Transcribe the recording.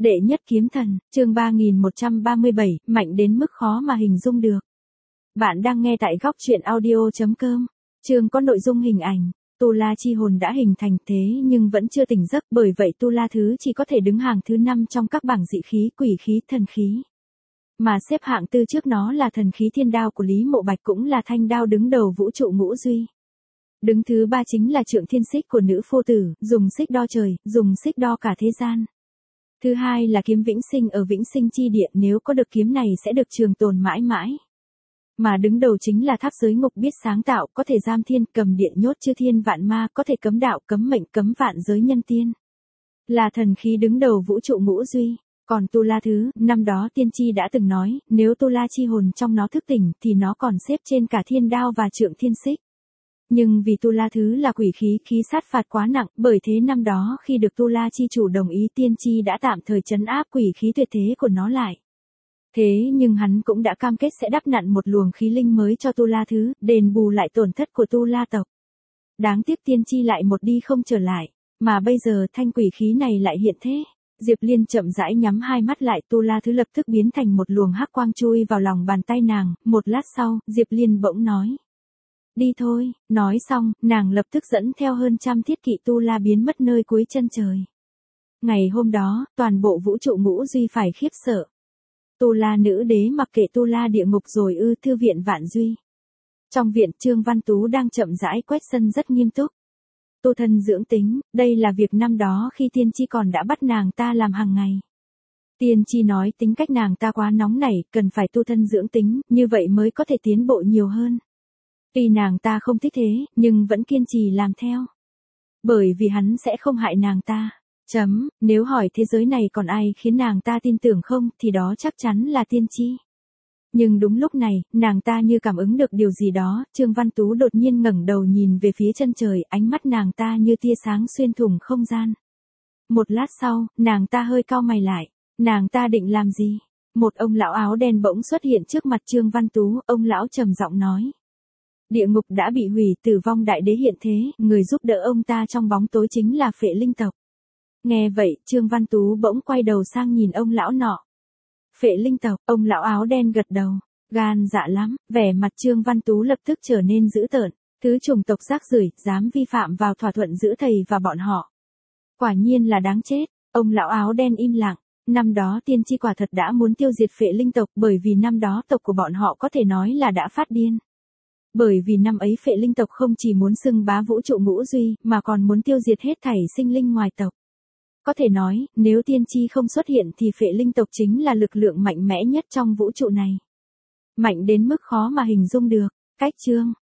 Đệ nhất kiếm thần, chương 3137, mạnh đến mức khó mà hình dung được. Bạn đang nghe tại góc truyện audio.com. Chương có nội dung hình ảnh. Tu La chi hồn đã hình thành thế nhưng vẫn chưa tỉnh giấc, bởi vậy Tu La thứ chỉ có thể đứng hàng thứ 5 trong các bảng dị khí, quỷ khí, thần khí. Mà xếp hạng tư trước nó là thần khí thiên đao của Lý Mộ Bạch, cũng là thanh đao đứng đầu vũ trụ ngũ duy. Đứng thứ 3 chính là trượng thiên xích của nữ pho tử, dùng xích đo trời, dùng xích đo cả thế gian. Thứ hai là kiếm vĩnh sinh ở vĩnh sinh chi địa, nếu có được kiếm này sẽ được trường tồn mãi mãi. Mà đứng đầu chính là tháp giới ngục, biết sáng tạo, có thể giam thiên, cầm điện nhốt chư thiên vạn ma, có thể cấm đạo, cấm mệnh, cấm vạn giới nhân tiên. Là thần khí đứng đầu vũ trụ ngũ duy. Còn Tu La thứ, năm đó tiên tri đã từng nói, nếu Tu La chi hồn trong nó thức tỉnh thì nó còn xếp trên cả thiên đao và trượng thiên xích. Nhưng vì Tu La thứ là quỷ khí, khí sát phạt quá nặng, bởi thế năm đó khi được Tu La chi chủ đồng ý, tiên tri đã tạm thời trấn áp quỷ khí tuyệt thế của nó lại. Thế nhưng hắn cũng đã cam kết sẽ đắp nặn một luồng khí linh mới cho Tu La thứ, đền bù lại tổn thất của Tu La tộc. Đáng tiếc tiên tri lại một đi không trở lại, mà bây giờ thanh quỷ khí này lại hiện thế. Diệp Liên chậm rãi nhắm hai mắt lại, Tu La thứ lập tức biến thành một luồng hắc quang chui vào lòng bàn tay nàng, một lát sau, Diệp Liên bỗng nói. Đi thôi, nói xong, nàng lập tức dẫn theo hơn 100 thiết kỵ Tu La biến mất nơi cuối chân trời. Ngày hôm đó, toàn bộ vũ trụ ngũ duy phải khiếp sợ. Tu La nữ đế mặc kệ Tu La địa ngục rồi ư? Thư viện Vạn Duy. Trong viện, Trương Văn Tú đang chậm rãi quét sân rất nghiêm túc. Tu thân dưỡng tính, đây là việc năm đó khi tiên tri còn đã bắt nàng ta làm hàng ngày. Tiên tri nói tính cách nàng ta quá nóng nảy, cần phải tu thân dưỡng tính, như vậy mới có thể tiến bộ nhiều hơn. Tuy nàng ta không thích thế, nhưng vẫn kiên trì làm theo. Bởi vì hắn sẽ không hại nàng ta. Nếu hỏi thế giới này còn ai khiến nàng ta tin tưởng không, thì đó chắc chắn là tiên tri. Nhưng đúng lúc này, nàng ta như cảm ứng được điều gì đó, Trương Văn Tú đột nhiên ngẩng đầu nhìn về phía chân trời, ánh mắt nàng ta như tia sáng xuyên thủng không gian. Một lát sau, nàng ta hơi cau mày lại. Nàng ta định làm gì? Một ông lão áo đen bỗng xuất hiện trước mặt Trương Văn Tú, ông lão trầm giọng nói. Địa ngục đã bị hủy, tử vong đại đế hiện thế, người giúp đỡ ông ta trong bóng tối chính là Phệ Linh tộc. Nghe vậy, Trương Văn Tú bỗng quay đầu sang nhìn ông lão nọ. Phệ Linh tộc, ông lão áo đen gật đầu. Gan dạ lắm, vẻ mặt Trương Văn Tú lập tức trở nên dữ tợn. Thứ chủng tộc rác rưởi, dám vi phạm vào thỏa thuận giữa thầy và bọn họ. Quả nhiên là đáng chết. Ông lão áo đen im lặng. Năm đó tiên tri quả thật đã muốn tiêu diệt Phệ Linh tộc, bởi vì năm đó tộc của bọn họ có thể nói là đã phát điên. Bởi vì năm ấy Phệ Linh tộc không chỉ muốn xưng bá vũ trụ ngũ duy, mà còn muốn tiêu diệt hết thảy sinh linh ngoài tộc. Có thể nói, nếu tiên tri không xuất hiện thì Phệ Linh tộc chính là lực lượng mạnh mẽ nhất trong vũ trụ này. Mạnh đến mức khó mà hình dung được. Cách chương.